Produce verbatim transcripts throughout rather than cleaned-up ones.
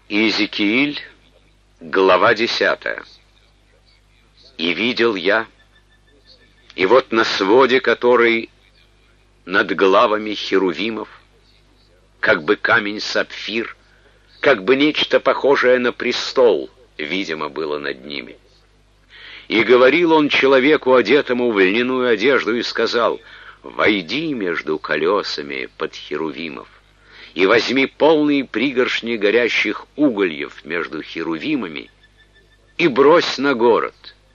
Иезекииль, глава десятая. «И видел я, и вот на своде, который над главами херувимов, как бы камень-сапфир, как бы нечто похожее на престол, видимо, было над ними. И говорил он человеку, одетому в льняную одежду, и сказал: «Войди между колесами под херувимов, и возьми полные пригоршни горящих угольев между херувимами, и брось на город».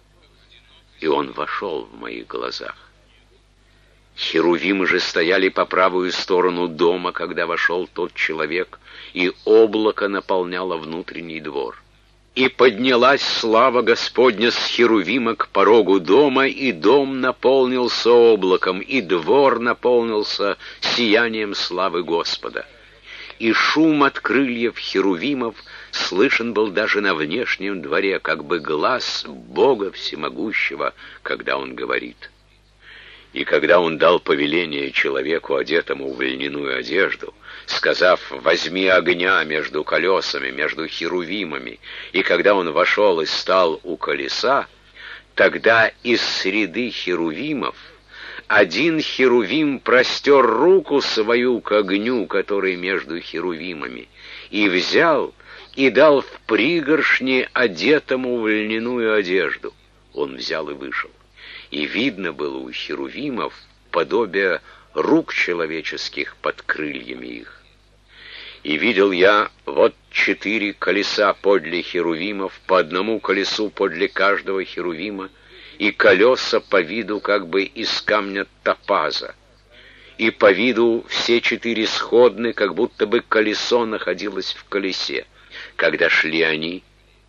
И он вошел в моих глазах. Херувимы же стояли по правую сторону дома, когда вошел тот человек, и облако наполняло внутренний двор. И поднялась слава Господня с херувима к порогу дома, и дом наполнился облаком, и двор наполнился сиянием славы Господа. И шум от крыльев херувимов слышен был даже на внешнем дворе, как бы глас Бога Всемогущего, когда Он говорит. И когда Он дал повеление человеку, одетому в льняную одежду, сказав: «Возьми огня между колесами, между херувимами», и когда он вошел и стал у колеса, тогда из среды херувимов один херувим простер руку свою к огню, который между херувимами, и взял и дал в пригоршни одетому в льняную одежду. Он взял и вышел. И видно было у херувимов подобие рук человеческих под крыльями их. И видел я вот четыре колеса подле херувимов, по одному колесу подле каждого херувима, и колеса по виду как бы из камня топаза, и по виду все четыре сходны, как будто бы колесо находилось в колесе. Когда шли они,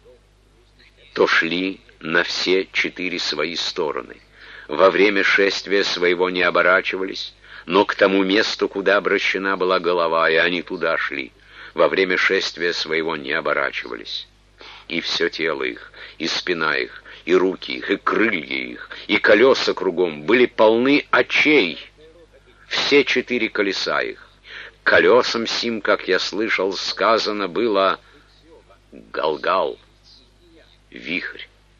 то шли на все четыре свои стороны. Во время шествия своего не оборачивались, но к тому месту, куда обращена была голова, и они туда шли. Во время шествия своего не оборачивались. И все тело их, и спина их, и руки их, и крылья их, и колеса кругом были полны очей, все четыре колеса их. Колесам сим, как я слышал, сказано было «Галгал», вихрь.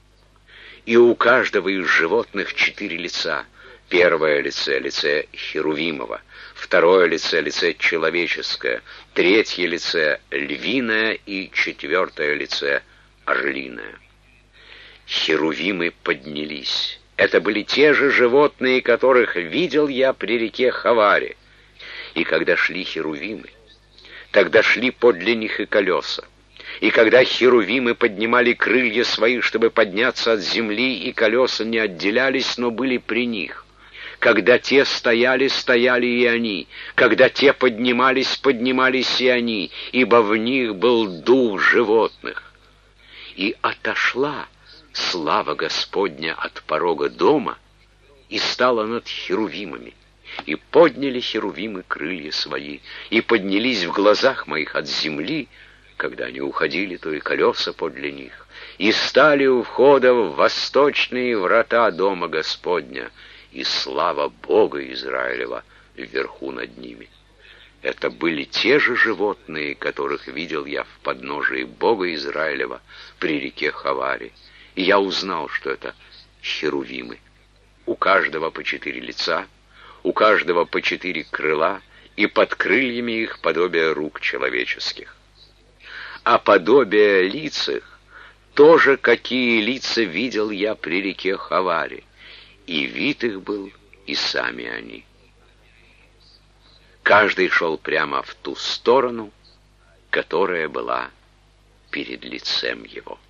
И у каждого из животных четыре лица. Первое лице — лице херувимово, второе лице — лице человеческое, третье лице — львиное и четвертое лице — орлиное. Херувимы поднялись. Это были те же животные, которых видел я при реке Хаваре. И когда шли херувимы, тогда шли подле них и колеса. И когда херувимы поднимали крылья свои, чтобы подняться от земли, и колеса не отделялись, но были при них. Когда те стояли, стояли и они. Когда те поднимались, поднимались и они, ибо в них был дух животных. И отошла слава Господня от порога дома и стала над херувимами. И подняли херувимы крылья свои, и поднялись в глазах моих от земли. Когда они уходили, то и колеса подле них, и стали у входа в восточные врата дома Господня, и слава Бога Израилева вверху над ними. Это были те же животные, которых видел я в подножии Бога Израилева при реке Хаваре, и я узнал, что это херувимы. У каждого по четыре лица, у каждого по четыре крыла, и под крыльями их подобие рук человеческих. А подобие лиц их тоже, какие лица видел я при реке Хаваре, и вид их был, и сами они. Каждый шел прямо в ту сторону, которая была перед лицем его.